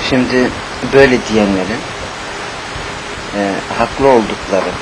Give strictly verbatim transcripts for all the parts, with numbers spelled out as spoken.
Şimdi böyle diyenlerin e, haklı oldukları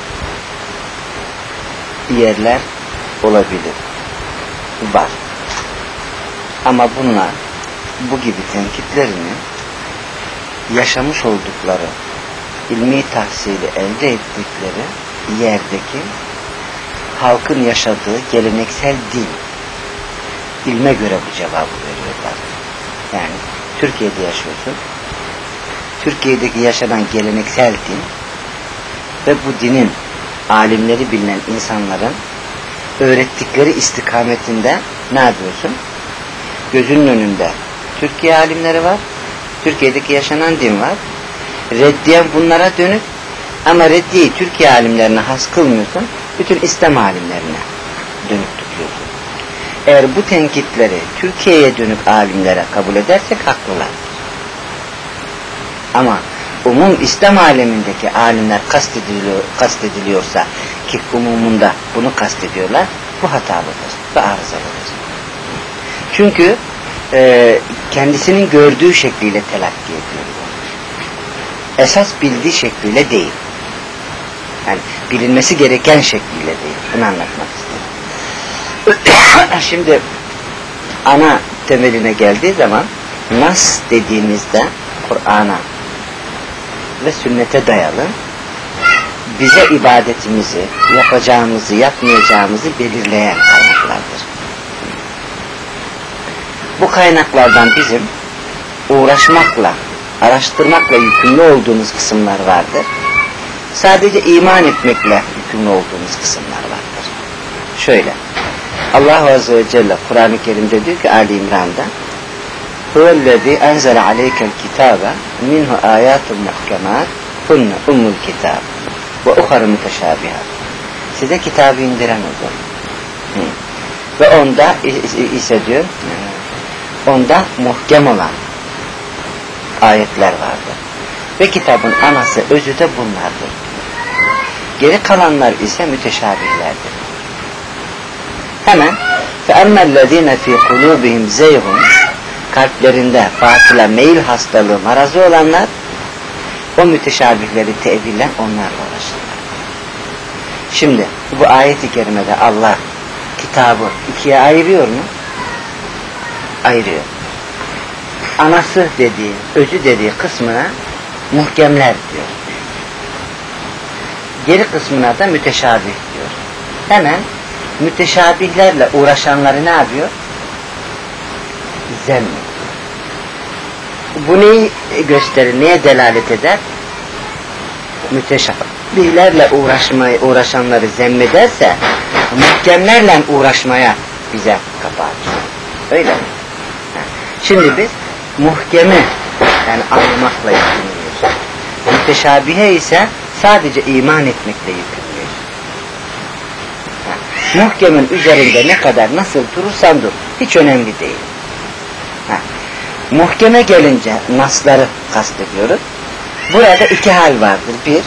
yerler olabilir, var. Ama bunlar bu gibi tenkitlerini yaşamış oldukları, ilmi tahsili elde ettikleri yerdeki halkın yaşadığı geleneksel din, ilme göre bu cevabı veriyorlar. Yani Türkiye'de yaşıyorsun, Türkiye'deki yaşanan geleneksel din ve bu dinin alimleri bilinen insanların öğrettikleri istikametinde ne yapıyorsun? Gözünün önünde Türkiye alimleri var, Türkiye'deki yaşanan din var. Reddiyen bunlara dönük, ama reddiyeyi Türkiye alimlerine has kılmıyorsun, bütün İslam alimlerine dönük tutuyorsun. Eğer bu tenkitleri Türkiye'ye dönük alimlere kabul edersek haklılar. Ama umum İslam alemindeki alimler kastediliyor, kastediliyorsa ki umumunda bunu kastediyorlar, bu hatalıdır ve arızalıdır. Çünkü e, kendisinin gördüğü şekliyle telakki ediyor. Esas bildiği şekliyle değil. Yani bilinmesi gereken şekliyle değil. Bunu anlatmak istedim. Şimdi ana temeline geldiği zaman nas dediğimizde Kur'an'a ve sünnete dayalı bize ibadetimizi, yapacağımızı, yapmayacağımızı belirleyen kaynaklardır. Bu kaynaklardan bizim uğraşmakla, araştırmakla yükümlü olduğumuz kısımlar vardır. Sadece iman etmekle yükümlü olduğumuz kısımlar vardır. Şöyle, Allah Azze ve Celle Kur'an-ı Kerim'de diyor ki Ali İmran'da huvellezî enzele aleykel kitâbe minhu âyâtun muhkemât hunne ummul kitâb ve uharı müteşâbihat. Size kitabı indiren odur. Hı. Ve onda ise diyor onda muhkem olan ayetler vardır. Ve kitabın anası, özü de bunlardır. Geri kalanlar ise müteşabihlerdir. Hemen فَاَمَّا الَّذ۪ينَ ف۪ي قُلُوبِهِمْ زَيْغٌ kalplerinde batıla meyil hastalığı, marazı olanlar o müteşabihleri tevillen onlarla uğraşırlar. Şimdi bu ayet-i kerimede Allah kitabı ikiye ayırıyor mu? Ayırıyor. Anası dediği, özü dediği kısmına muhkemler diyor. Geri kısmına da müteşabih diyor. Hemen müteşabihlerle uğraşanları ne yapıyor? Zemm. Bu neyi gösterir, neye delalet eder? Müteşabihlerle uğraşmaya, uğraşanları zemmederse muhkemlerle uğraşmaya bize kapı açıyor. Öyle mi? Şimdi biz muhkemi yani anlamakla yükümlüyüz. Müteşabihe ise sadece iman etmekle yükümlüyüz. Muhkemin üzerinde ne kadar nasıl durursan dur, hiç önemli değil. Ha. Muhkeme gelince nasları kastediyoruz. Burada iki hal vardır. Bir,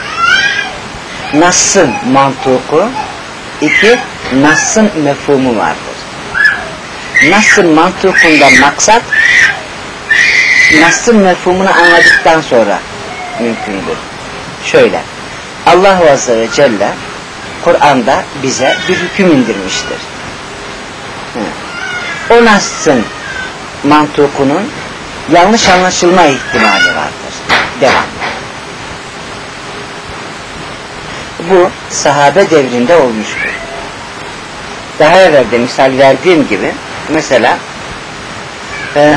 nas'ın mantuku, iki, nas'ın mefhumu vardır. Nas'ın mantukundan maksat, nas'ın mefhumunu anladıktan sonra mümkündür. Şöyle, Allah Azze ve Celle Kur'an'da bize bir hüküm indirmiştir. O nas'ın mantukunun yanlış anlaşılma ihtimali vardır. Devam. Bu sahabe devrinde olmuştur. Daha evvel de misal verdiğim gibi mesela e,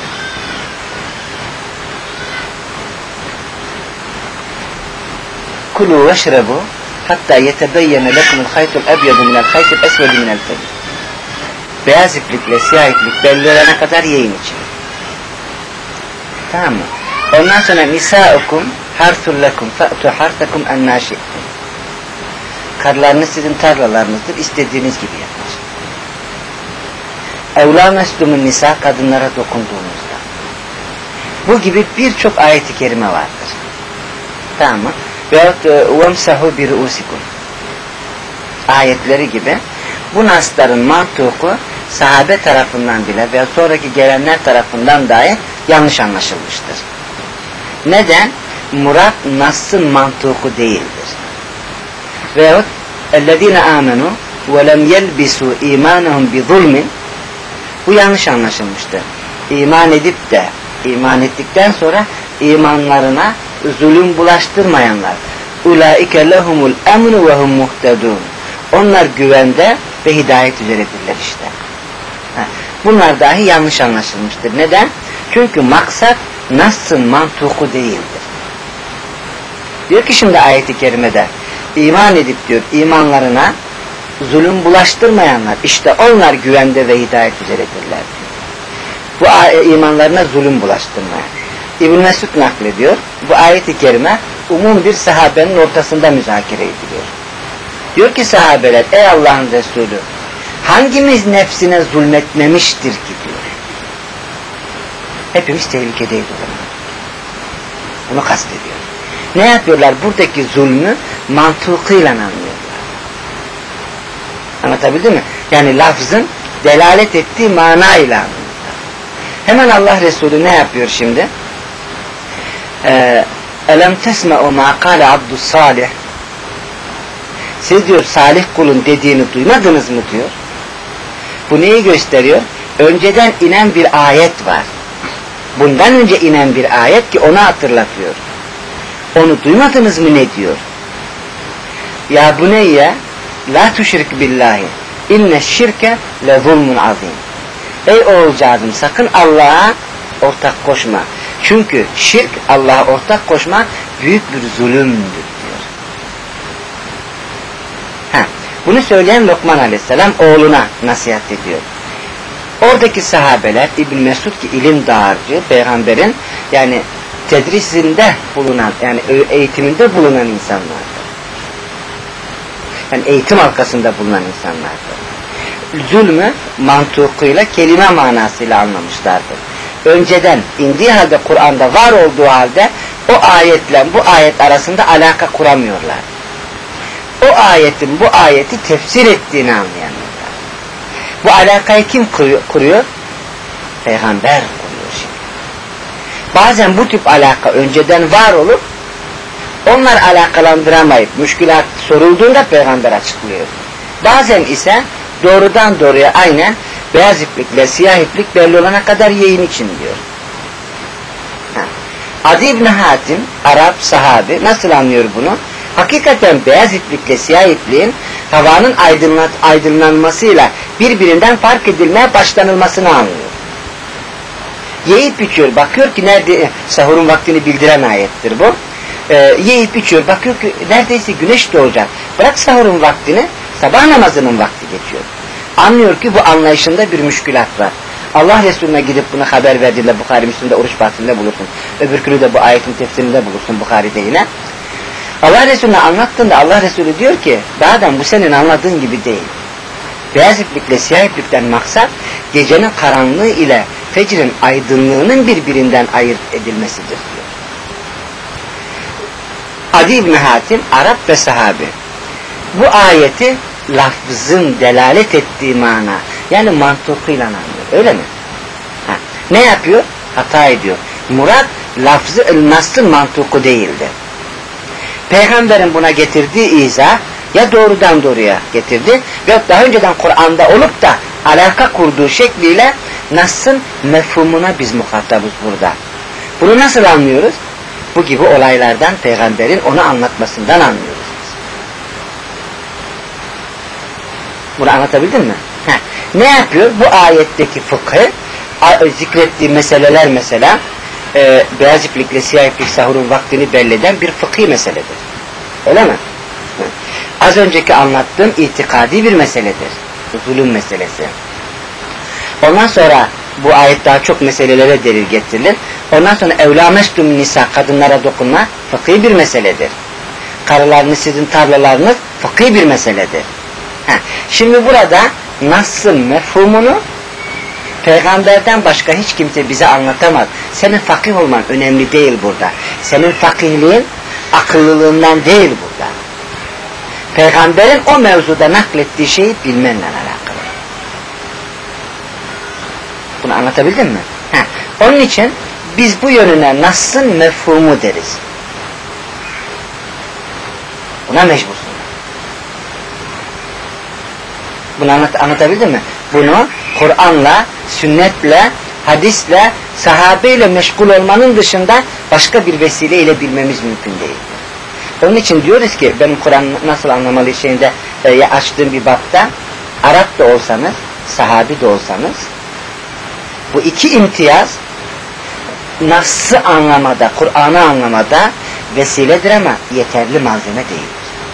kulu veşrebu hatta yetebeyyene lekumul haytul ebyadu minel haytul esvedi minel fecr. Beyaz iplikle siyah iplik belli olana kadar yiyin için. Tamam mı? Ondan sonra nisaukum harthul lekum fe'tu harthakum ennâ şi'tum. Karlarınız sizin tarlalarınızdır, istediğiniz gibi yapar. Evlâ meslumun nisa, kadınlara dokunduğunuzda. Bu gibi birçok ayet-i kerime vardır. Tamam mı? Veyahut وَمْسَهُ بِرُؤُسِكُمْ ayetleri gibi bu nasların mantuku sahabe tarafından bile veya sonraki gelenler tarafından dahi yanlış anlaşılmıştır. Neden? Murat Nas'ın mantuku değildir. Veyahut اَلَّذ۪ينَ آمَنُوا وَلَمْ يَلْبِسُوا اِيمَانَهُمْ بِظُلْمٍ. Bu yanlış anlaşılmıştır. İman edip de, iman ettikten sonra imanlarına zulüm bulaştırmayanlar. اُولَٰئِكَ لَهُمُ الْاَمْنُ وَهُمْ مُهْتَدُونَ. Onlar güvende ve hidayet üzeredirler işte. Bunlar dahi yanlış anlaşılmıştır. Neden? Çünkü maksat Nas'ın mantuku değildir. Diyor ki şimdi ayet-i kerimede, iman edip diyor imanlarına zulüm bulaştırmayanlar, işte onlar güvende ve hidayet üzeredirler. Bu imanlarına zulüm bulaştırmayan. İbn Mesud naklediyor. Bu ayet-i kerime umum bir sahabenin ortasında müzakere ediliyor. Diyor ki sahabeler, ey Allah'ın Resulü, hangimiz nefsine zulmetmemiştir ki diyor. Hepimiz tehlikedeyiz o zaman. Bunu kastediyor. Ne yapıyorlar? Buradaki zulmü mantıkıyla anlıyorlar. Anlatabildim mi? Yani lafzın delalet ettiği manayla anlıyorlar. Hemen Allah Resulü ne yapıyor şimdi? Elem tesme'u ma kâle abdus salih. Siz diyor salih kulun dediğini duymadınız mı diyor. Bu neyi gösteriyor? Önceden inen bir ayet var. Bundan önce inen bir ayet ki onu hatırlatıyor. Onu duymadınız mı ne diyor? Ya buneyye la tuşrik billahi inne şirke le zulmun azim. Ey oğulcağızım sakın Allah'a ortak koşma. Çünkü şirk, Allah'a ortak koşmak büyük bir zulümdür diyor. Ha, bunu söyleyen Lokman Aleyhisselam oğluna nasihat ediyor. Oradaki sahabeler İbn Mesud ki ilim dağarcı, peygamberin yani tedrisinde bulunan, yani eğitiminde bulunan insanlardır. Yani eğitim halkasında bulunan insanlardır. Zulmü mantıkıyla, kelime manasıyla anlamışlardır. Önceden indiği halde Kur'an'da var olduğu halde o ayetle bu ayet arasında alaka kuramıyorlar. O ayetin bu ayeti tefsir ettiğini anlayamıyorlar. Bu alakayı kim kuruyor? Peygamber kuruyor şimdi. Bazen bu tip alaka önceden var olup onlar alakalandıramayıp müşkülat sorulduğunda peygamber açıklıyor. Bazen ise doğrudan doğruya aynen beyaz iplikle siyah iplik belli olana kadar yayın için diyor. Ha. Adi İbn Hatim, Arap sahabi nasıl anlıyor bunu? Hakikaten beyaz iplikle siyah ipliğin havanın aydınlat, aydınlanmasıyla birbirinden fark edilmeye başlanılmasını anlıyor. Yiyip içiyor, bakıyor ki nerede sahurun vaktini bildiren ayettir bu. Ee, yiyip içiyor, bakıyor ki neredeyse güneş doğacak. Bırak sahurun vaktini, sabah namazının vakti geçiyor. Anlıyor ki bu anlayışında bir müşkülat var. Allah Resulüne gidip bunu haber verdiğinde Bukhari Müslim'de oruç bahsinde bulursun. Öbürkünü de bu ayetin tefsirinde bulursun Bukhari'de yine. Allah Resulüne anlattığında Allah Resulü diyor ki daha bu senin anladığın gibi değil. Beyaz iplikle siyah iplikten maksat gecenin karanlığı ile fecrin aydınlığının birbirinden ayırt edilmesidir diyor. Adi İbn Hatim Arap ve sahabi bu ayeti lafzın delalet ettiği mana yani mantığıyla anlıyor. Öyle mi? Ha. Ne yapıyor? Hata ediyor. Murat lafzı Nas'ın mantığı değildi. Peygamberin buna getirdiği izah ya doğrudan doğruya getirdi ve daha önceden Kur'an'da olup da alaka kurduğu şekliyle Nas'ın mefhumuna biz muhatabız burada. Bunu nasıl anlıyoruz? Bu gibi olaylardan peygamberin onu anlatmasından anlıyoruz. Bunu anlatabildim mi? Heh. Ne yapıyor? Bu ayetteki fıkhı zikrettiği meseleler mesela e, beyaz iplikle siyah iplik sahurun vaktini belli eden bir fıkhi meseledir. Öyle mi? Heh. Az önceki anlattığım itikadi bir meseledir. Zulüm meselesi. Ondan sonra bu ayet daha çok meselelere delil getirilir. Ondan sonra evlamestüm nisa kadınlara dokunma fıkhi bir meseledir. Karılarınız sizin tarlalarınız fıkhi bir meseledir. Heh. Şimdi burada Nas'ın mefhumunu peygamberden başka hiç kimse bize anlatamaz. Senin fakih olman önemli değil burada. Senin fakihliğin akıllılığından değil burada. Peygamberin o mevzuda naklettiği şeyi bilmenle alakalı. Bunu anlatabildim mi? Heh. Onun için biz bu yönüne Nas'ın mefhumu deriz. Buna mecbursun. Bunu anlat, anlatabildim mi? Bunu Kur'an'la, sünnetle, hadisle, sahabeyle meşgul olmanın dışında başka bir vesileyle bilmemiz mümkün değil. Onun için diyoruz ki benim Kur'an nasıl anlamalı şeyinde e, açtığım bir bapta Arap da olsanız, sahabi de olsanız bu iki imtiyaz Nas'ı anlamada, Kur'an'ı anlamada vesiledir ama yeterli malzeme değildir.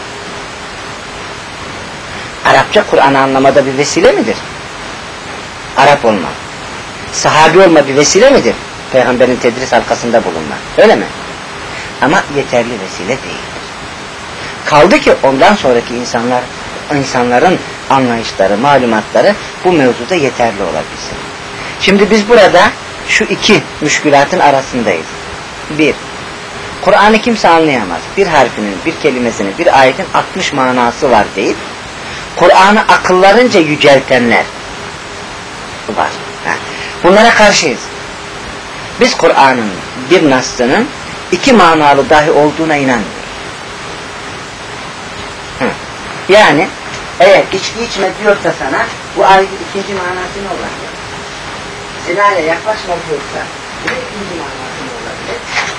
Arapça Kur'an'ı anlamada bir vesile midir? Arap olma. Sahabi olma bir vesile midir? Peygamberin tedris halkasında bulunma. Öyle mi? Ama yeterli vesile değildir. Kaldı ki ondan sonraki insanlar, insanların anlayışları, malumatları bu mevzuda yeterli olabilsin. Şimdi biz burada şu iki müşkülatın arasındayız. Bir, Kur'an'ı kimse anlayamaz. Bir harfinin, bir kelimesinin, bir ayetin altmış manası var deyip Kur'an'ı akıllarınca yüceltenler var. Bunlara karşıyız. Biz Kur'an'ın bir nasının iki manalı dahi olduğuna inanmıyoruz. Hı. Yani eğer içki içme diyorsa sana bu ayetin ikinci manası ne olacak? Zinaya yaklaşma diyorsa bir ikinci manası ne olabilir?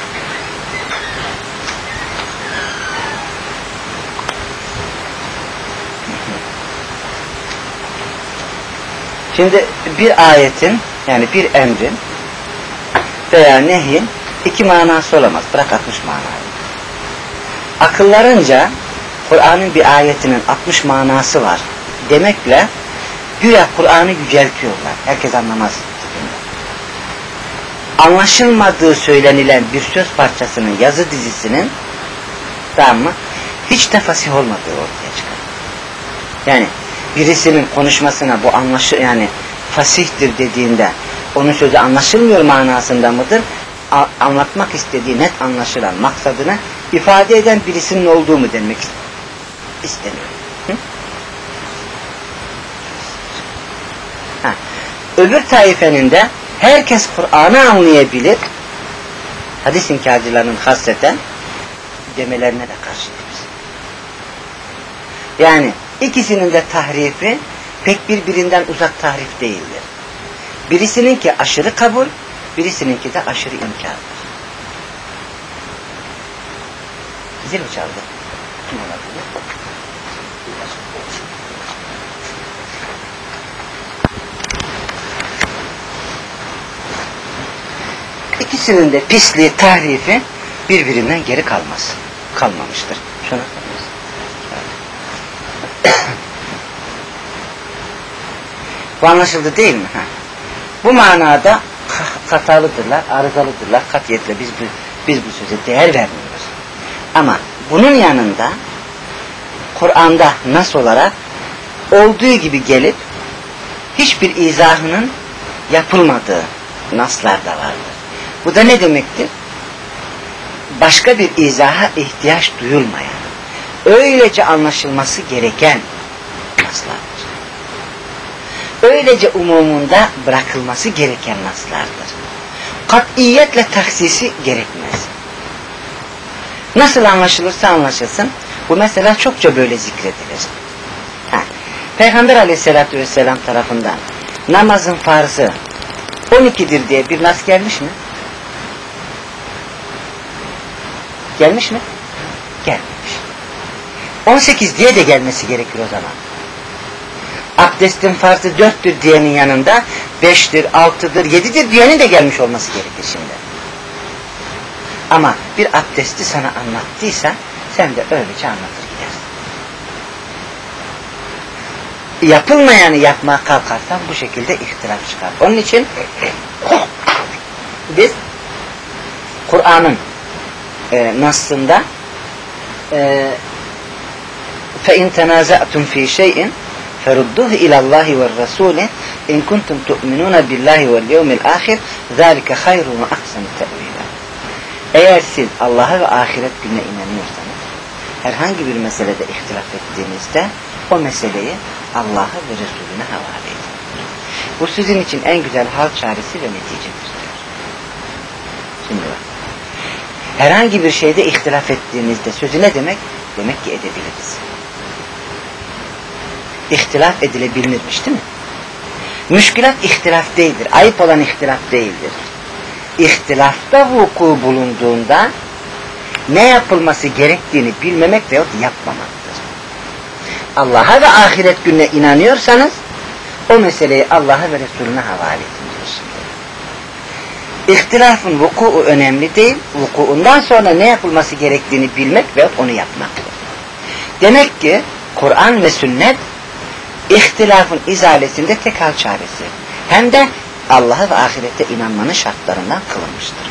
Şimdi bir ayetin yani bir emrin veya nehyin iki manası olamaz. Bırak altmış manayı. Akıllarınca Kur'an'ın bir ayetinin altmış manası var demekle güya Kur'an'ı yüceltiyorlar. Herkes anlamaz. Anlaşılmadığı söylenilen bir söz parçasının yazı dizisinin tamam mı? Hiç de fasih olmadığı ortaya çıkar. Yani birisinin konuşmasına bu anlaşı yani fasihtir dediğinde onun sözü anlaşılmıyor manasında mıdır? A- anlatmak istediği net anlaşılan maksadını ifade eden birisinin olduğu mu denmek isteniyor? Hı? Ha. Öbür taifenin de herkes Kur'an'ı anlayabilir, hadis inkarcılarının hasreten demelerine de karşıyız. Yani ikisinin de tahrifi pek birbirinden uzak tahrif değildir. Birisininki aşırı kabul, birisininki de aşırı inkardır. Zil mi çaldı? Kim olabilir? İkisinin de pisliği, tahrifi birbirinden geri kalmaz. Kalmamıştır. Şuna bu anlaşıldı değil mi? Ha. Bu manada hatalıdırlar, arızalıdırlar. Katiyetle biz bu, biz bu söze değer vermiyoruz. Ama bunun yanında Kur'an'da nas olarak olduğu gibi gelip hiçbir izahının yapılmadığı naslar da vardır. Bu da ne demektir? Başka bir izaha ihtiyaç duyulmayan, öylece anlaşılması gereken naslardır. Öylece umumunda bırakılması gereken naslardır. Katiyetle taksisi gerekmez. Nasıl anlaşılırsa anlaşılsın, bu mesela çokça böyle zikredilir. Ha. Peygamber aleyhissalatü vesselam tarafından namazın farzı on ikidir diye bir nas gelmiş mi? Gelmiş mi? Gelmemiş. on sekiz diye de gelmesi gerekir o zaman. Abdestin farzı dörttür diyenin yanında beştir, altıdır, yedidir diyenin de gelmiş olması gerekir şimdi. Ama bir abdesti sana anlattıysa sen de öylece anlatır gidersin. Yapılmayanı yapmaya kalkarsan bu şekilde ihtilaf çıkar. Onun için biz Kur'an'ın e, nasında e, فَاِنْ تَنَازَأْتُمْ ف۪ي شَيْءٍ فَرُدُّهُ اِلَى اللّٰهِ وَالرَّسُولِ اِنْ كُنْتُمْ تُؤْمِنُونَ بِاللّٰهِ وَالْيَوْمِ الْآخِرِ ذَٰلِكَ خَيْرٌ وَاَحْسَنُ تَأْوِيلًا. Eğer siz Allah'a ve ahiret gününe inanıyorsanız, herhangi bir meselede ihtilaf ettiğinizde o meseleyi Allah'a ve Resulüne havale edin. Bu sizin için en güzel hal çaresi ve neticedir diyor. Şimdi bak. Herhangi bir şeyde ihtilaf ettiğinizde sözü ne demek? Demek ki edebiliriz. İhtilaf edilebilirmiş değil mi? Müşkülat ihtilaf değildir. Ayıp olan ihtilaf değildir. İhtilafta vuku bulunduğunda ne yapılması gerektiğini bilmemek veyahut yapmamaktır. Allah'a ve ahiret gününe inanıyorsanız o meseleyi Allah'a ve Resulüne havale edin diyorsun. İhtilafın vuku'u önemli değil, vuku'undan sonra ne yapılması gerektiğini bilmek ve onu yapmaktır. Demek ki Kur'an ve sünnet ihtilafın izalesinde tek hal çaresi. Hem de Allah'a ve ahirette inanmanın şartlarından kılınmıştır.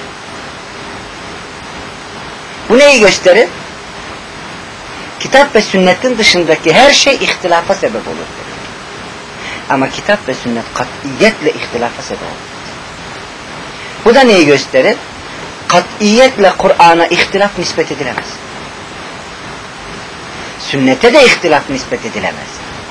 Bu neyi gösterir? Kitap ve sünnetin dışındaki her şey ihtilafa sebep olur. Ama kitap ve sünnet katiyetle ihtilafa sebep olur. Bu da neyi gösterir? Katiyetle Kur'an'a ihtilaf nispet edilemez. Sünnete de ihtilaf nispet edilemez.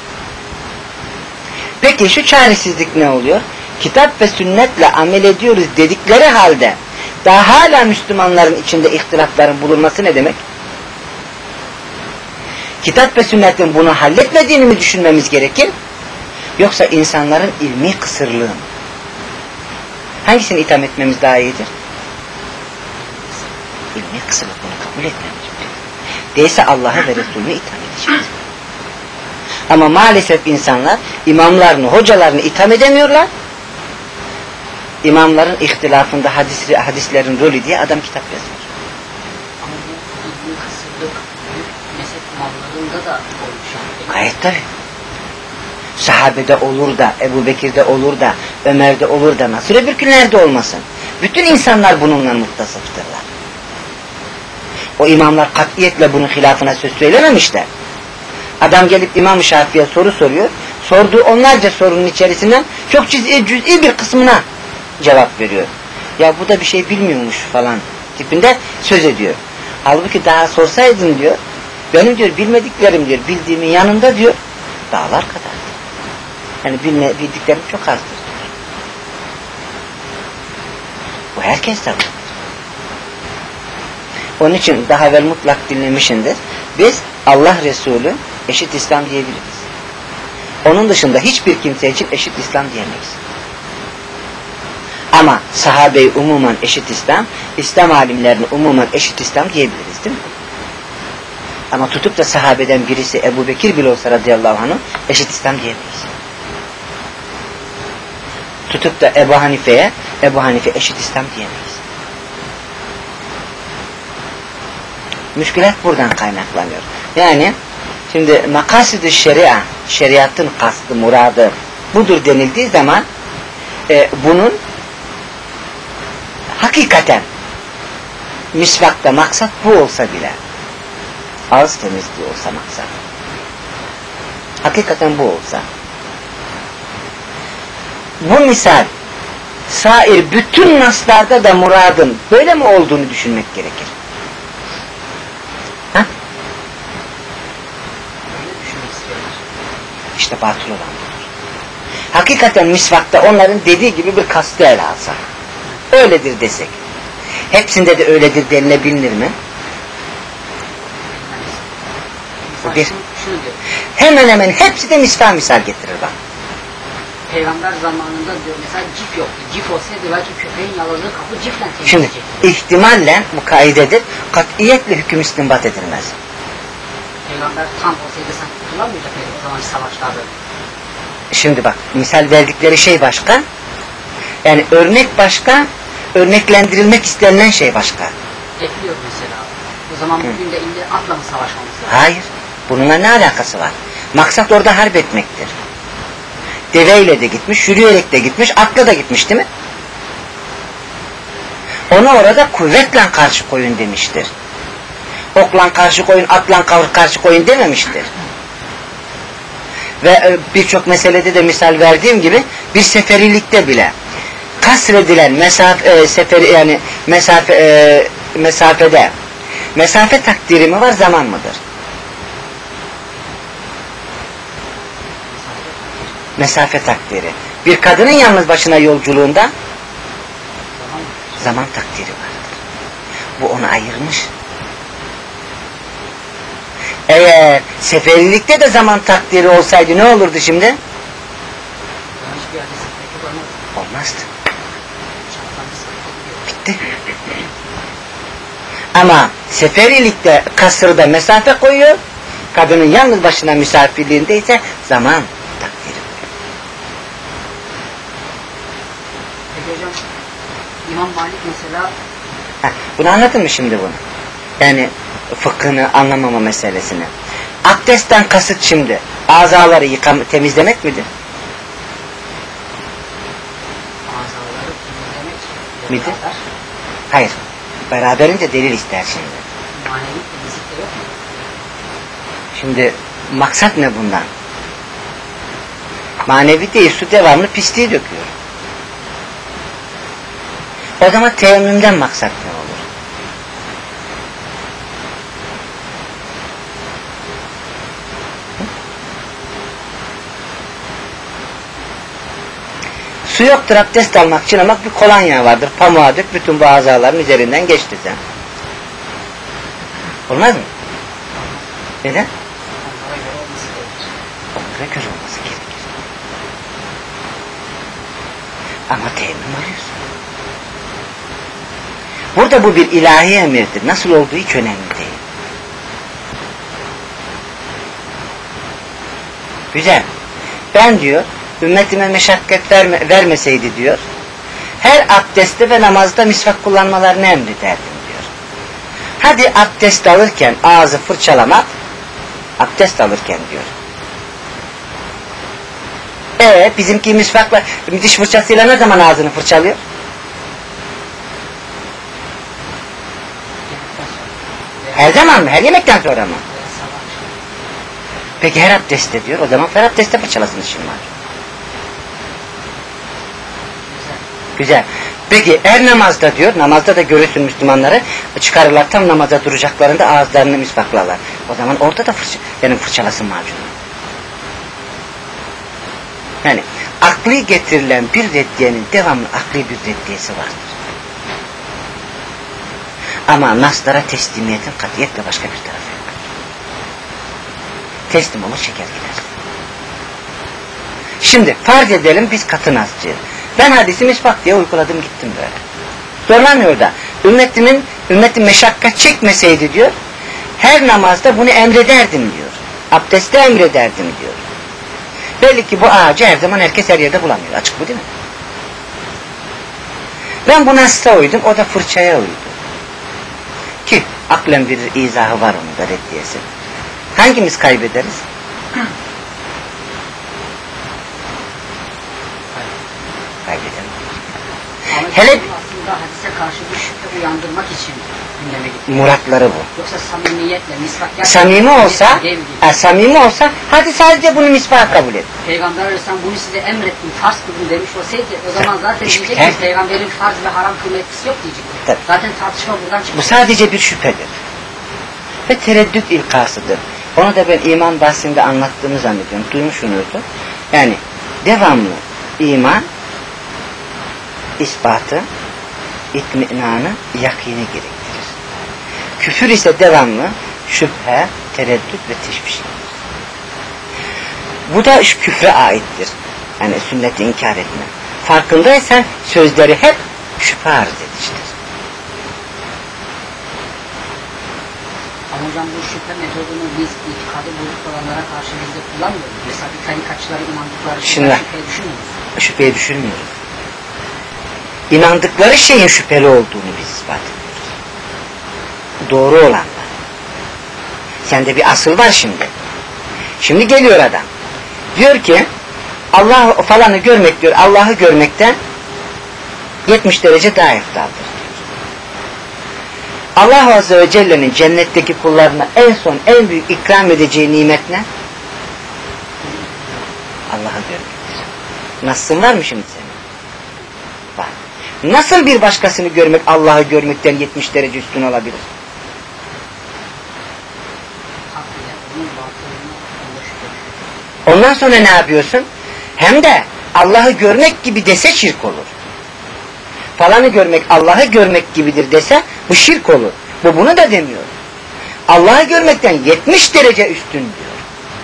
Peki şu çaresizlik ne oluyor? Kitap ve sünnetle amel ediyoruz dedikleri halde daha hala Müslümanların içinde ihtilafların bulunması ne demek? Kitap ve sünnetin bunu halletmediğini mi düşünmemiz gerekir? Yoksa insanların ilmi kısırlığı mı? Hangisini itham etmemiz daha iyidir? İlmi kısırlık, bunu kabul etmemiz. Değilse Allah'a ve Resulüne itham edeceğiz. Ama maalesef insanlar imamlarını, hocalarını itham edemiyorlar. İmamların ihtilafında hadis, hadislerin rolü diye adam kitap yazıyor. Ama bu ilmi kısırlık mezhep imamlarında da olmuş. Gayet tabii. Sahabede olur da, Ebu Bekir'de olur da, Ömer'de olur da, nasıl öbür günlerde olmasın. Bütün insanlar bununla muttasıftırlar. O imamlar katiyetle bunun hilafına söz söylememişler. Adam gelip İmam-ı Şafii'ye soru soruyor. Sorduğu onlarca sorunun içerisinden çok cüz'i, cüz'i bir kısmına cevap veriyor. Ya bu da bir şey bilmiyormuş falan tipinde söz ediyor. Halbuki daha sorsaydın diyor, benim diyor bilmediklerim diyor, bildiğimin yanında diyor, dağlar kadar. Yani bilme, bildiklerim çok azdır diyor. Bu herkes de var. Onun için daha evvel mutlak dinlemişindir. Biz Allah Resulü eşit İslam diyebiliriz. Onun dışında hiçbir kimse için eşit İslam diyemeyiz. Ama sahabe-i umuman eşit İslam, İslam alimlerini umuman eşit İslam diyebiliriz değil mi? Ama tutup da sahabeden birisi Ebu Bekir bile olsa radıyallahu anh eşit İslam diyemeyiz. Tutup da Ebu Hanife'ye Ebu Hanife eşit İslam diyemeyiz. Müşkülat buradan kaynaklanıyor. Yani şimdi makasid-i şeria, şeriatın kastı, muradı budur denildiği zaman e, bunun hakikaten misvakta maksat bu olsa bile, ağız temizliği olsa maksat, hakikaten bu olsa, bu misal sair bütün naslarda da muradın böyle mi olduğunu düşünmek gerekir. Ha? İşte batıl olan budur. Hakikaten misvakta onların dediği gibi bir kastı ele alsa, öyledir desek, hepsinde de öyledir denilebilir mi? Bir, hemen hemen hepsi de misal misal getirir bak. Peygamber zamanında diyor mesela cif yoktu. Cif olsaydı belki köpeğin yaladığı kapı cifle temizleyecek. Şimdi ihtimalle bu kaidedir. Katiyetle hüküm istinbat edilmez. Peygamber tam olsaydı sen kurtulamayacak mıydı o zaman savaşlarda? Şimdi bak misal verdikleri şey başka. Yani örnek başka, örneklendirilmek istenilen şey başka. Ekliyor mesela. O zaman bugün de indi atla mı savaşmamız lazım? Hayır. Bununla ne alakası var? Maksat orada harp etmektir. Deveyle de gitmiş, yürüyerek de gitmiş, atla da gitmiş değil mi? Onu orada kuvvetle karşı koyun demiştir. Okla karşı koyun, atla karşı koyun dememiştir. Ve birçok meselede de misal verdiğim gibi bir seferilikte bile kasredilen mesafe e, seferi yani mesafe e, mesafede mesafe takdiri mi var, zaman mıdır? Mesafe takdiri. Bir kadının yalnız başına yolculuğunda zaman takdiri var. Bu onu ayırmış. Eğer seferilikte de zaman takdiri olsaydı ne olurdu şimdi? Hiçbir yerde seferlik olmaz. Olmazdı. Bitti. Ama seferilikte kasırda mesafe koyuyor. Kadının yalnız başına misafirliğinde ise zaman takdiri koyuyor. Peki hocam, İmam Malik mesela... Heh, bunu anladın mı şimdi bunu? Yani fıkhını anlamama meselesini. Abdestten kasıt şimdi azaları yıkam temizlemek midir? Azaları temizlemek midir? beraber, Hayır. Beraberince delil ister şimdi. manevi temizlik de yok mu? Şimdi maksat ne bundan? Manevi değil, su devamlı pisliği döküyor. O zaman teyemmümden maksat ne olur? Su yoktur abdest almak için ama bir kolonya vardır. Pamuğa dök, bütün bu azaların üzerinden geçti sen. Olmaz mı? Neden? Onlara göre olması gerekir. Onlara göre olması gerekir. Ama teyemmüm arıyorsun. Burada bu bir ilahi emirdir. Nasıl olduğu hiç önemli değil. Güzel. Ben diyor, ümmetime meşakkat verme, vermeseydi diyor, her abdestte ve namazda misvak kullanmalarını emrederdim diyor. Hadi abdest alırken ağzı fırçalamak, abdest alırken diyor. Ee, bizimki misvakla, diş fırçasıyla ne zaman ağzını fırçalıyor? Her zaman mı? Her yemekten sonra mı? Peki her abdestte diyor. O zaman her abdestte fırçalasın şimdi var. Güzel. Peki her namazda diyor. Namazda da görürsün Müslümanları. Çıkarırlar tam namaza duracaklarında ağızlarını misvaklarlar. O zaman orada da fırça, yani fırçalasın macunu. Yani akli getirilen bir reddiyenin devamlı akli bir reddiyesi vardır. Ama naslara teslimiyetin katiyetle başka bir tarafı yok. Teslim olur çeker gider. Şimdi farz edelim biz katı nasçıyız. Ben hadisi misvak diye uyguladım gittim böyle. Zorlanmıyor da ümmetimin ümmetin meşakkat çekmeseydi diyor, her namazda bunu emrederdim diyor. Abdestte emrederdim diyor. Belli ki bu ağacı her zaman herkes her yerde bulamıyor. Açık bu değil mi? Ben bu nasla uydum, o da fırçaya uydu. Ki aklen bir izahı var onun da reddiyesi. Hangimiz kaybederiz? Kaybederiz. Hele aslında hadise karşı bir şüphe uyandırmak için gündeme getiriyor. muratları bu. Yoksa samimiyetle misvak yapmak. Samimi olsa, e, samimi olsa hadi sadece bunu misvak kabul et. Peygamber Aleyhisselam bunu size emrettim, farz kıldım demiş olsaydı o zaman zaten İş diyecek biter. ki peygamberin farz ve haram kılma etkisi yok diyecek. Tabii. Zaten tartışma buradan çıkıyor. Bu sadece bir şüphedir. Ve tereddüt ilkasıdır. Onu da ben iman bahsinde anlattığımı zannediyorum. Duymuşsunuzdur. Yani devamlı iman ispatı, itminanı, yakini gerektirir. Küfür ise devamlı şüphe, tereddüt ve teşviş. Bu da küfre aittir. Yani sünneti inkar etme. Farkındaysan sözleri hep şüphe arz edicidir. Ama hocam bu şüphe metodunu biz itikadı bozuk olanlara karşı biz de kullanmıyoruz. Mesela bir tarikatçılara inandıkları şeyler şüpheye düşürmüyoruz. Şüpheye düşürmüyoruz. İnandıkları şeyin şüpheli olduğunu biz ispat ediyoruz. Doğru olanlar. Sende bir asıl var şimdi. Şimdi geliyor adam. Diyor ki Allah falanı görmek diyor. Allah'ı görmekten yetmiş derece daha eftaldır. Allah Azze ve Celle'nin cennetteki kullarına en son en büyük ikram edeceği nimet ne? Allah'ı görmektir. Nasılsın var mı şimdi senin? Var. Nasıl bir başkasını görmek Allah'ı görmekten yetmiş derece üstün olabilir? Ondan sonra ne yapıyorsun? Hem de Allah'ı görmek gibi dese şirk olur. Falanı görmek Allah'ı görmek gibidir dese Bu şirk olur. Bu bunu da demiyor. Allah'ı görmekten yetmiş derece üstün diyor.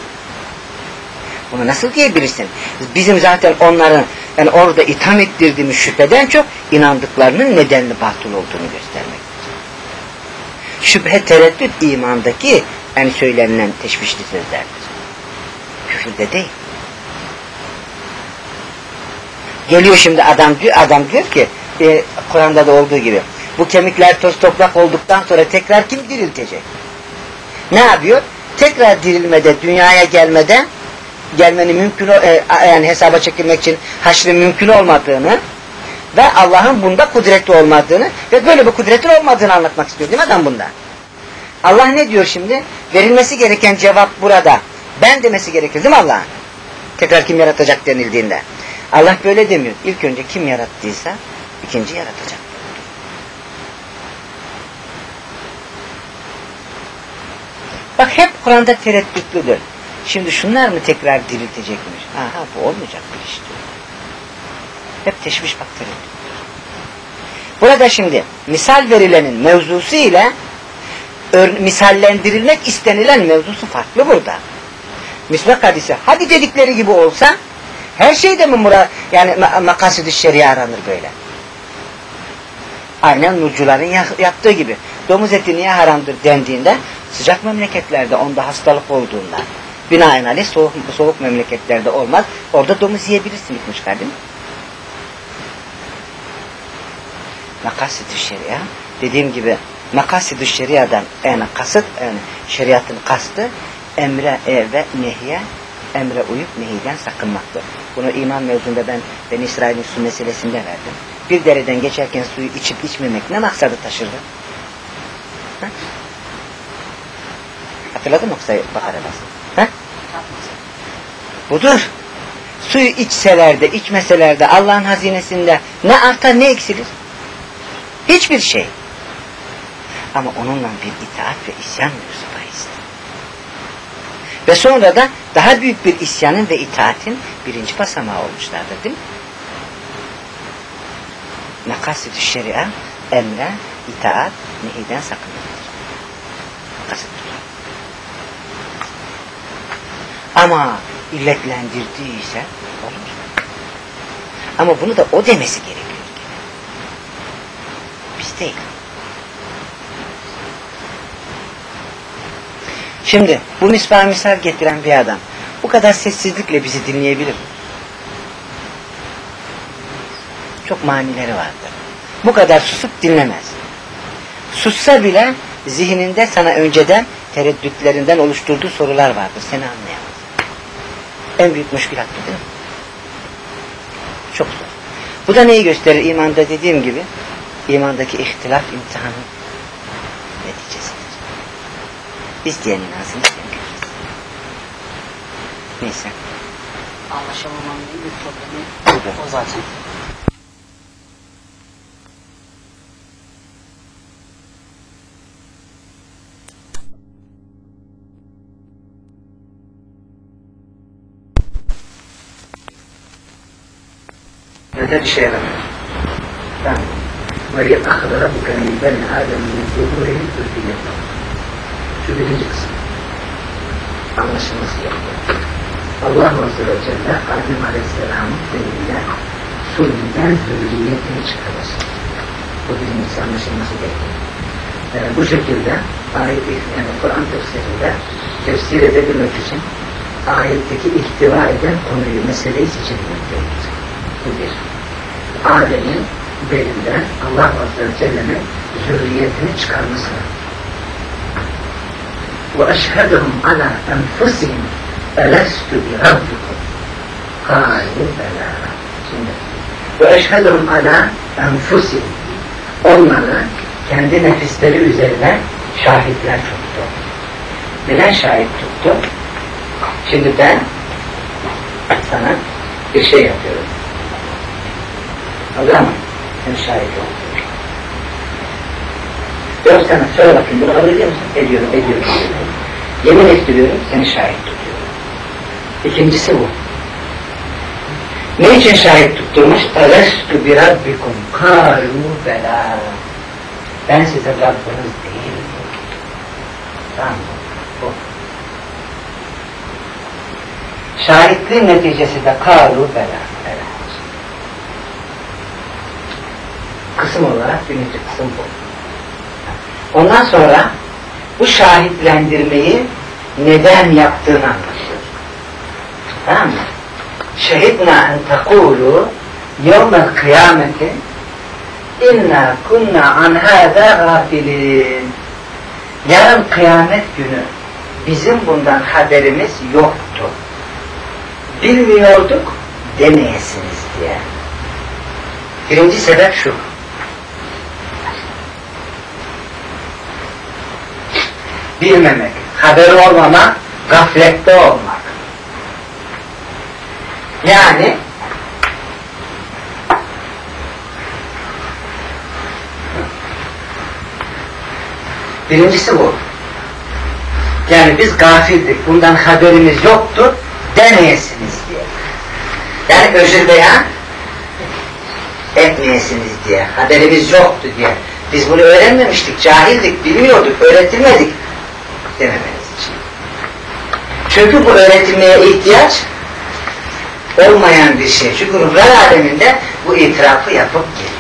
Bunu nasıl diyebilirsin? Bizim zaten onların yani orada itham ettirdiğimiz şüpheden çok inandıklarının nedenli batıl olduğunu göstermek. Şüphe, tereddüt imandaki en söylenilen teşvişli sözlerdir. Küfürde değil. Geliyor şimdi adam diyor, adam diyor ki e, Kur'an'da da olduğu gibi bu kemikler toz toprak olduktan sonra tekrar kim diriltecek? Ne yapıyor? Tekrar dirilmede, dünyaya gelmede gelmenin mümkün e, yani hesaba çekilmek için haşrın mümkün olmadığını ve Allah'ın bunda kudretli olmadığını ve böyle bir kudretin olmadığını anlatmak istiyor değil mi adam bunda? Allah ne diyor şimdi? Verilmesi gereken cevap burada. Ben demesi gerekir değil mi Allah'ın? Tekrar kim yaratacak denildiğinde. Allah böyle demiyor. İlk önce kim yarattıysa ikinci yaratacak. Bak hep Kur'an'da tereddütlüdür. Şimdi şunlar mı tekrar diriltecekmiş? Aha bu olmayacak bir iş diyor. Hep teşviş bak tereddüttür. Burada şimdi misal verilenin mevzusu ile misallendirilmek istenilen mevzusu farklı burada. Misvak hadisi hadi dedikleri gibi olsa her şeyde mi mura yani makasid-i şeria aranır böyle. Aynen nurcuların yaptığı gibi. Domuz eti niye haramdır dendiğinde sıcak memleketlerde onda hastalık olduğunda binaenaleyh soğuk, soğuk memleketlerde olmaz. Orada domuz yiyebilirsin hükmüşler değil mi? Makasid-i şeria dediğim gibi makasid-i şeriadan yani kasıt yani şeriatın kastı emre e, ve nehiye emre uyup nehiden sakınmaktır. Bunu iman mevzunda ben Ben İsrail'in su meselesinde verdim. Bir dereden geçerken suyu içip içmemek ne maksadı taşırdı? Ha? Hatırladın mı yoksa Bakara'da? Ha? Budur. Suyu içseler de içmeseler de Allah'ın hazinesinde ne artar ne eksilir? Hiçbir şey. Ama onunla bir itaat ve isyan mevzu bahistir. Ve sonra da daha büyük bir isyanın ve itaatin birinci basamağı olmuşlardır değil mi? Makasid-i şeria, emre, itaat, nehiden sakınmaktır. Makasid-i ama illetlendirdiği ise olur. Ama bunu da o demesi gerekiyor. Biz değil. Şimdi bu misal misal getiren bir adam bu kadar sessizlikle bizi dinleyebilir. Çok manileri vardır. Bu kadar susup dinlemez. Sussa bile zihninde sana önceden tereddütlerinden oluşturduğu sorular vardır. Seni anlayamaz. En büyük müşkilat bu değil mi? Çok zor. Bu da neyi gösterir? İmanda dediğim gibi imandaki ihtilaf imtihanın neticesidir. İsteyen inansın, isteyen görürsün. Neyse. Anlaşamamanın en büyük problemi o zaten. Öte bir şey yaramıyor. Tamam. وَلِيَتْ أَخْذَ رَبُّكَ مِنْ بَنِي آدَمَ مِنْ ظُهُورِهِمْ ذُرِّيَّتَهُمْ Şu birinci kısım. Anlaşılması yoktur. Allah Azze ve Celle Adem Aleyhisselam'ın diliyle sulhinden zürriyetini çıkarır. Bu birincisi anlaşılması gerekir. Yani bu şekilde ayet, yani Kur'an tefsirinde tefsir edebilmek için ayetteki ihtiva eden konuyu, meseleyi seçebilmek gerekir. Bu bir. Adem'in belinden Allah Azze ve Celle'nin zürriyetini çıkarması. وَاَشْهَدُهُمْ عَلَى أَنْفُسِهِمْ اَلَسْتُ بِرَبِّكُمْ قَالُوا بَلَا Şimdi وَاَشْهَدُهُمْ عَلَى أَنْفُسِهِمْ onları kendi nefisleri üzerine şahitler tuttu. Neden şahit tuttu? Şimdi ben sana bir şey yapıyorum. O zaman sen şahit ol. Diyor sana söyle bakayım bunu kabul ediyor musun? Ediyorum, ediyorum. Yemin ettiriyorum, seni şahit tutuyorum. İkincisi bu. Ne için şahit tutturmuş? اَلَسْتُ بِرَبِّكُمْ قَالُوا بَلَا Ben size Rabbiniz değilim. Tamam mı? Bu. Şahitliğin neticesi de kâlu bela. Evet. Kısım olarak birinci kısım bu. Ondan sonra bu şahitlendirmeyi neden yaptığını anlatıyor. Tamam mı? Şehidna en tekulu yevmel kıyameti inna kunna an hâzâ gâfilin. Yarın kıyamet günü bizim bundan haberimiz yoktu. Bilmiyorduk demeyesiniz diye. Birinci sebep şu. Bilmemek, haberi olmamak, gaflette olmak. Yani birincisi bu. Yani biz gafildik, bundan haberimiz yoktu demeyesiniz diye. Yani özür beyan etmeyesiniz diye, haberimiz yoktu diye. Biz bunu öğrenmemiştik, cahildik, bilmiyorduk, öğretilmedik dememeniz için. Çünkü bu öğretilmeye ihtiyaç olmayan bir şey. Çünkü ruhlar aleminde bu itirafı yapıp geliyor.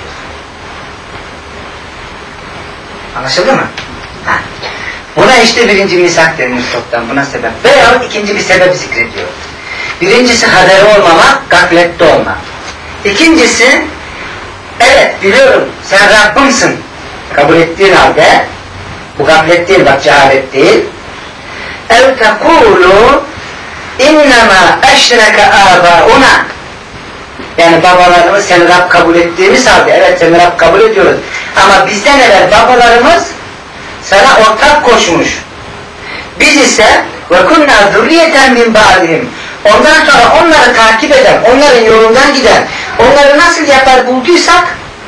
Anlaşıldı mı? Ha. Buna işte birinci misak deniyor çoktan, buna sebep. Veya ikinci bir sebep zikrediyor. Birincisi haberi olmamak, gaflette olmak. İkincisi, evet biliyorum sen Rabbimsin kabul ettiğin halde, bu gaflet değil, bak cehalet değil. اَوْ تَقُولُوا اِنَّمَا اَشْرَكَ آبَاؤُنَا. Yani babalarımız seni Rab kabul ettiğimiz halde, evet seni Rab kabul ediyoruz. Ama bizden evvel babalarımız sana ortak koşmuş. Biz ise وَكُنَّا ذُرِّيَّةً مِنْ بَعْدِهِمْ. Ondan sonra onları takip eden, onların yolundan giden, onları nasıl yapar bulduysak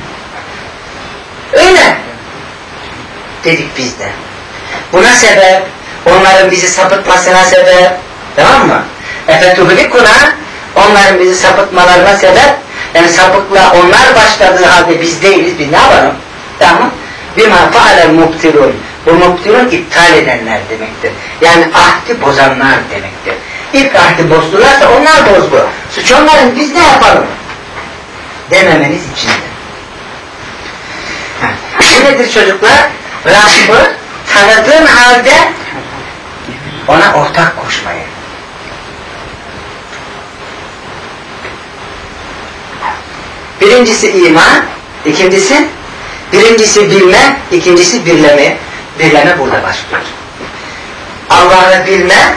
öyle dedik biz de. Buna sebep, onların bizi sapıtmasına sebep, tamam mı? Efetuhlikuna, onların bizi sapıtmalarına sebep, yani sapıkla onlar başladığı halde biz değiliz, biz ne yapalım? Tamam. Bima fa'alel mubtilun. Bu mubtilun iptal edenler demektir. Yani ahdi bozanlar demektir. İlk ahdi bozdularsa onlar bozdu. Suç onların, biz ne yapalım? Dememeniz içindir. Bu nedir çocuklar? Rabb'ı tanıdığın halde ona ortak koşmayı. Birincisi iman, ikincisi birincisi bilme, ikincisi birleme. Birleme burada başlıyor. Allah'ı bilme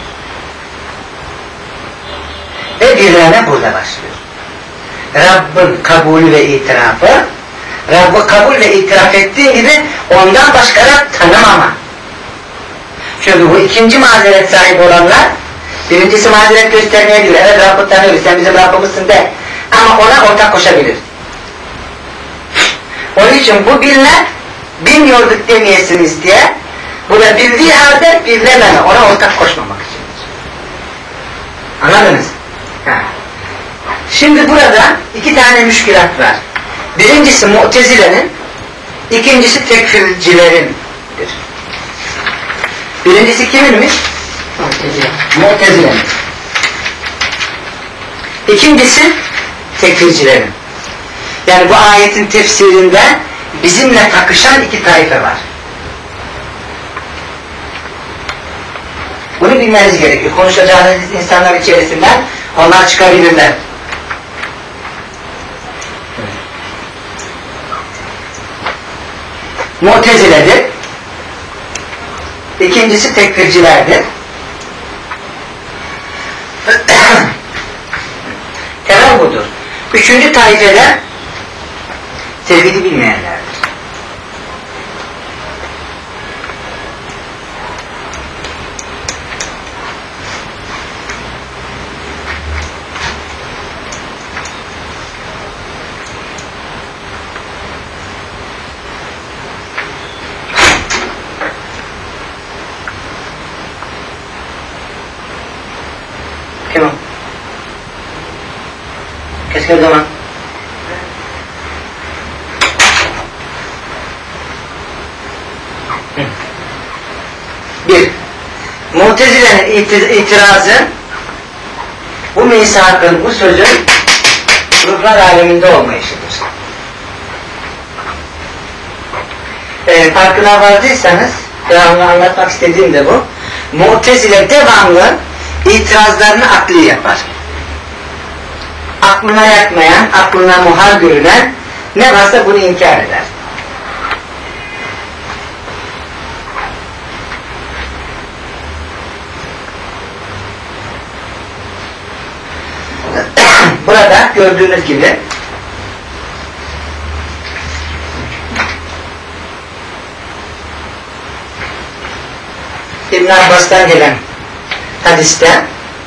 ve birleme burada başlıyor. Rabb'in kabulü ve itirafı, Rabb'ı kabul ve itiraf ettiği gibi ondan başka Rab tanımama. Çünkü bu ikinci mazeret sahibi olanlar, birincisi mazeret göstermeyebilir. Evet Rabb'ı tanıyoruz, sen bizim Rabb'ımızsın de. Ama ona ortak koşabilir. Onun için bu bilme, bilmiyorduk demeyesiniz diye, bu da bildiği halde birlememe, ona ortak koşmamak içindir. Anladınız? Ha. Şimdi burada iki tane müşkilat var. Birincisi Mu'tezile'nin, ikincisi tekfircilerindir. Birincisi kiminmiş? Mu'tezile. Mu'tezile'nin. İkincisi tekfircilerin. Yani bu ayetin tefsirinde bizimle takışan iki taife var. Bunu bilmeniz gerekiyor. Konuşacağınız insanlar içerisinden onlar çıkabilirler. Mu'tezile'dir. İkincisi tekfircilerdir. Temel budur. Üçüncü taifede tevhidi bilmeyenlerdir. Kim o? Keşke o zaman Mu'tezile'nin itirazı bu misakın, bu sözün ruhlar aleminde olmayışıdır. E, farkına vardıysanız, devamlı anlatmak istediğim de bu. Mu'tezile devamlı itirazlarını akli yapar. Aklına yatmayan, aklına muhal görünen ne varsa bunu inkar eder. Burada gördüğünüz gibi İbn Abbas'tan gelen hadiste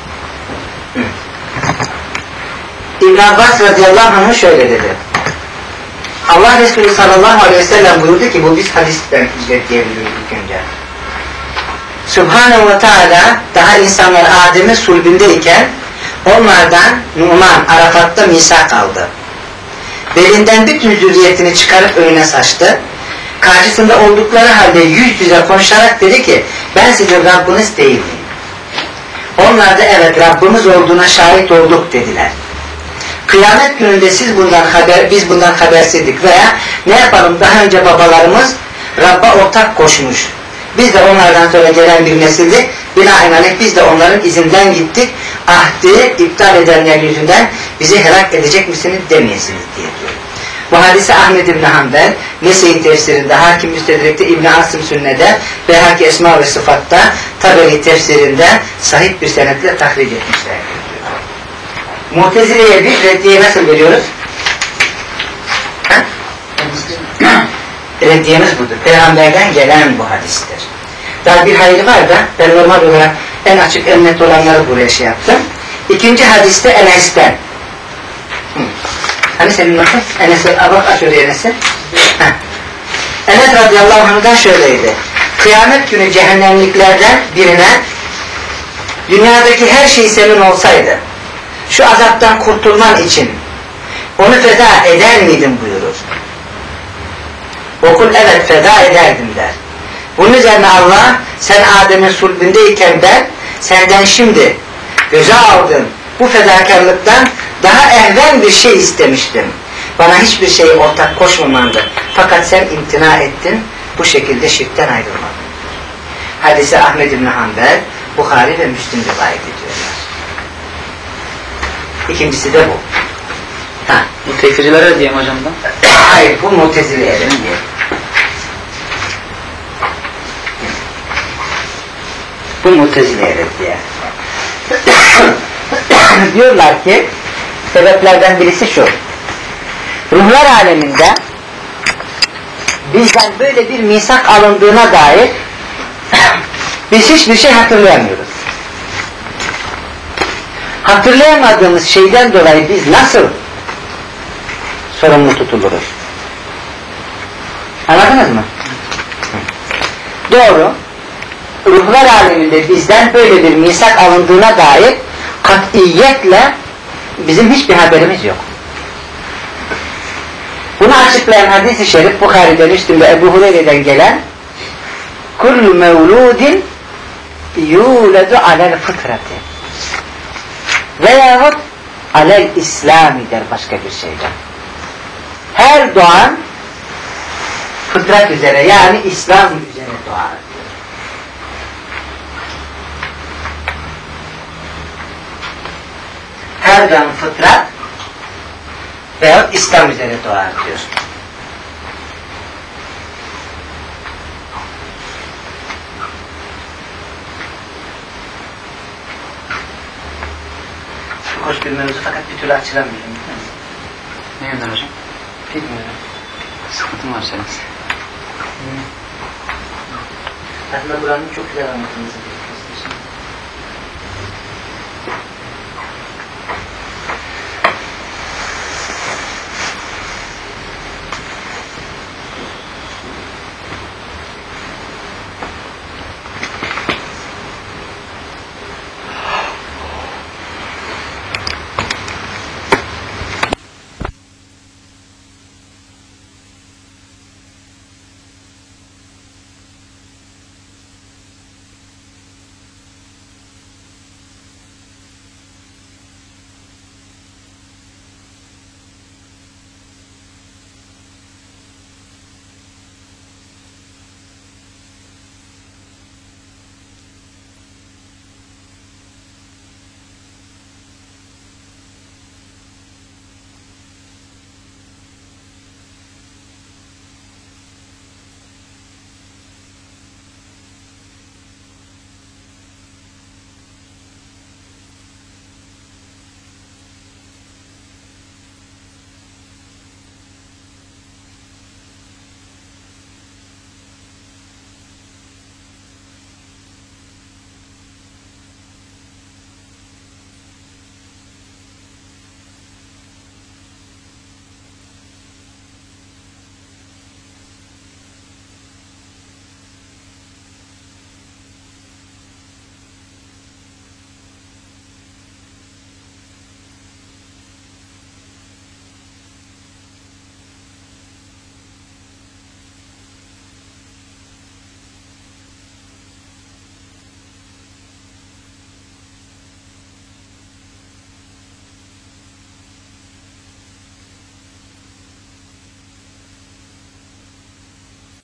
İbn Abbas radıyallahu anh şöyle dedi. Allah Resulü sallallahu aleyhi ve sellem buyurdu ki, bu biz hadisten izleyebiliyoruz ilk önce. Subhanahu ve Teala daha insanlar Adem'in sulbündeyken onlardan Numan Arafat'ta misak aldı. Belinden bütün zürriyetini çıkarıp önüne saçtı. Karşısında oldukları halde yüz yüze konuşarak dedi ki, ben sizin Rabbiniz değil miyim? Onlar da evet Rabbimiz olduğuna şahit olduk dediler. Kıyamet gününde siz bundan haber, biz bundan habersizdik veya ne yapalım, daha önce babalarımız Rabb'a ortak koşmuş. Biz de onlardan sonra gelen bir nesildi. Binaenaleyh biz de onların izinden gittik. Ahdi iptal edenler yüzünden bizi helak edecek misiniz demeyesiniz diye diyor. Bu hadise Ahmed İbn Hanbel, Nese'yi tefsirinde, Hakim Müstedrek'te, İbn Asım Sünne'de, Beyhaki Esma ve Sıfat'ta, Taberi tefsirinde sahih bir senetle tahric etmişlerdir. Mu'tezile'ye bir reddiye nasıl veriyoruz? Ha? Reddiyemiz budur. Peygamberden gelen bu hadistir. Daha bir hayır var da ben normal olarak en açık, en net olanları buraya şey yaptım. İkinci hadiste Enes'ten. Hı. Hani senin nasıl? Enes'e, bak aç oraya Enes'e. Enes radıyallahu anh'dan şöyleydi. Kıyamet günü cehennemliklerden birine dünyadaki her şey senin olsaydı şu azaptan kurtulman için onu feda eder miydin buyurur. Okul evet feda ederdim der. Bunun üzerine Allah, sen Adem'in sulbündeyken ben senden şimdi göze aldım bu fedakarlıktan daha evvel bir şey istemiştim. Bana hiçbir şeye ortak koşmamandı. Fakat sen imtina ettin, bu şekilde şirkten ayrılmadın. Hadise Ahmed İbn Hanbel, Bukhari ve Müslim rivayet ediyorlar. İkincisi de bu. Ha. Bu tekfircilere diyeyim hocam da. Hayır, bu Mu'tezile'ye diye. Bu Mu'tezile'ye diye. Diyorlar ki sebeplerden birisi şu. Ruhlar aleminde bizden böyle bir misak alındığına dair biz hiçbir şey hatırlayamıyoruz. Hatırlayamadığımız şeyden dolayı biz nasıl sorumlu tutuluruz? Anladınız mı? Doğru. Ruhlar aleminde bizden böyle bir misak alındığına dair katiyetle bizim hiçbir haberimiz yok. Bunu açıklayan hadis-i şerif Bukhari'den, Müslim'de, Ebu Hureyre'den gelen kullu mevludin yuledu alel fıtrati veyahut alel İslami der başka bir şeyden. Her doğan fıtrat üzere, yani İslam üzere doğar. Her doğan fıtrat veyahut İslam üzere doğar diyor. Çok hoş bir mevzu fakat bir türlü açılamıyorum. Ne yönden hocam? Bilmiyorum. Sıkıntı mı var senin? Aslında buranın çok güzel anlatılması